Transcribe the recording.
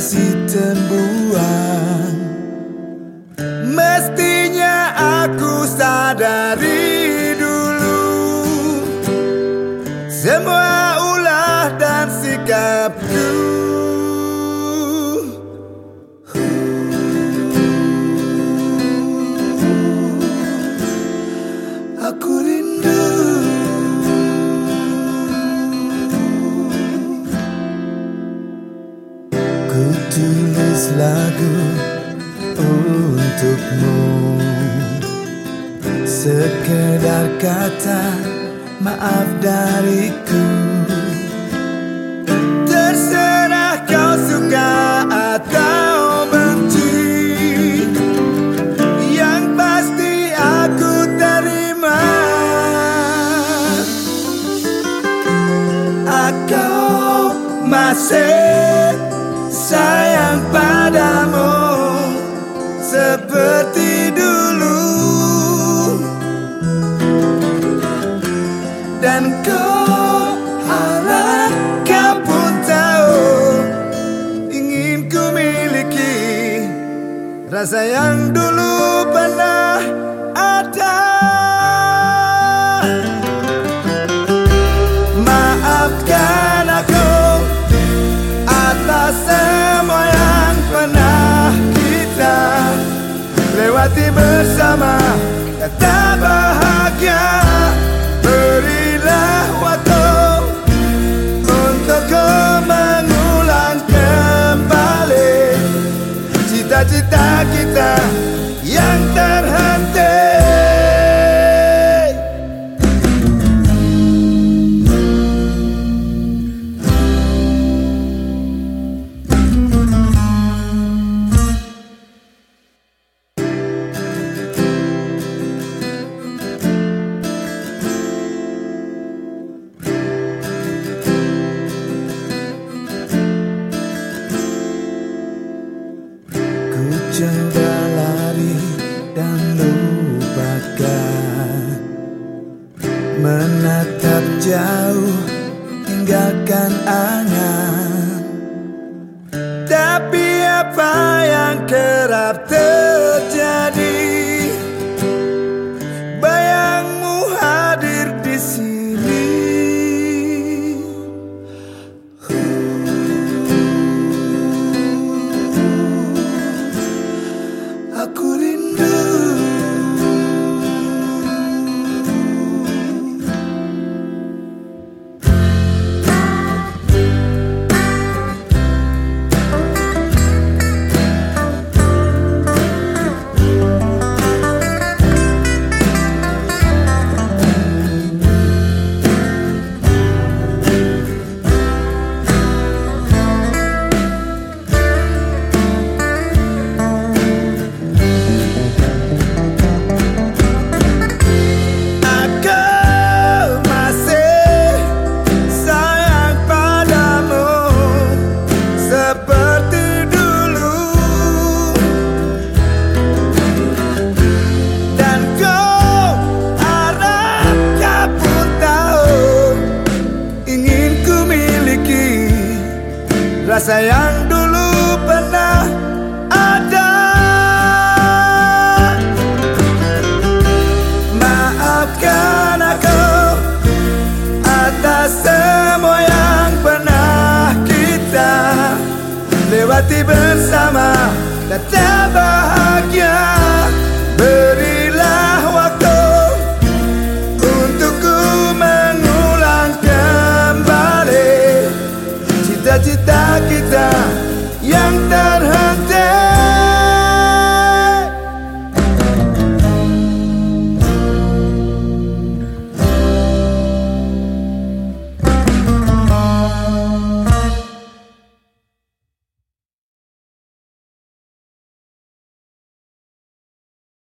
masih terbuang. Mestinya aku sadari dulu semua ulah dan sikapku. Aku rindu ku tulis lagu untukmu, sekedar kata maaf dariku. Terserah kau suka atau benci, yang pasti aku terima. Aku masih sayang padamu seperti dulu, dan kau harap kau pun tahu ingin ku miliki rasa yang dulu pernah ada. Maafkan aku atas semua yang pernah kita lewati bersama, kata bahagia. Berilah waktu untuk kau mengulang kembali cita-cita kita yang terhenti. Coba lari dan lupakan, menatap jauh tinggalkan angan. Tapi apa yang kerap terjadi, bayangmu hadir di sini. Aku rindu rasa yang dulu pernah ada. Maafkan aku atas semua yang pernah kita lewati bersama, kata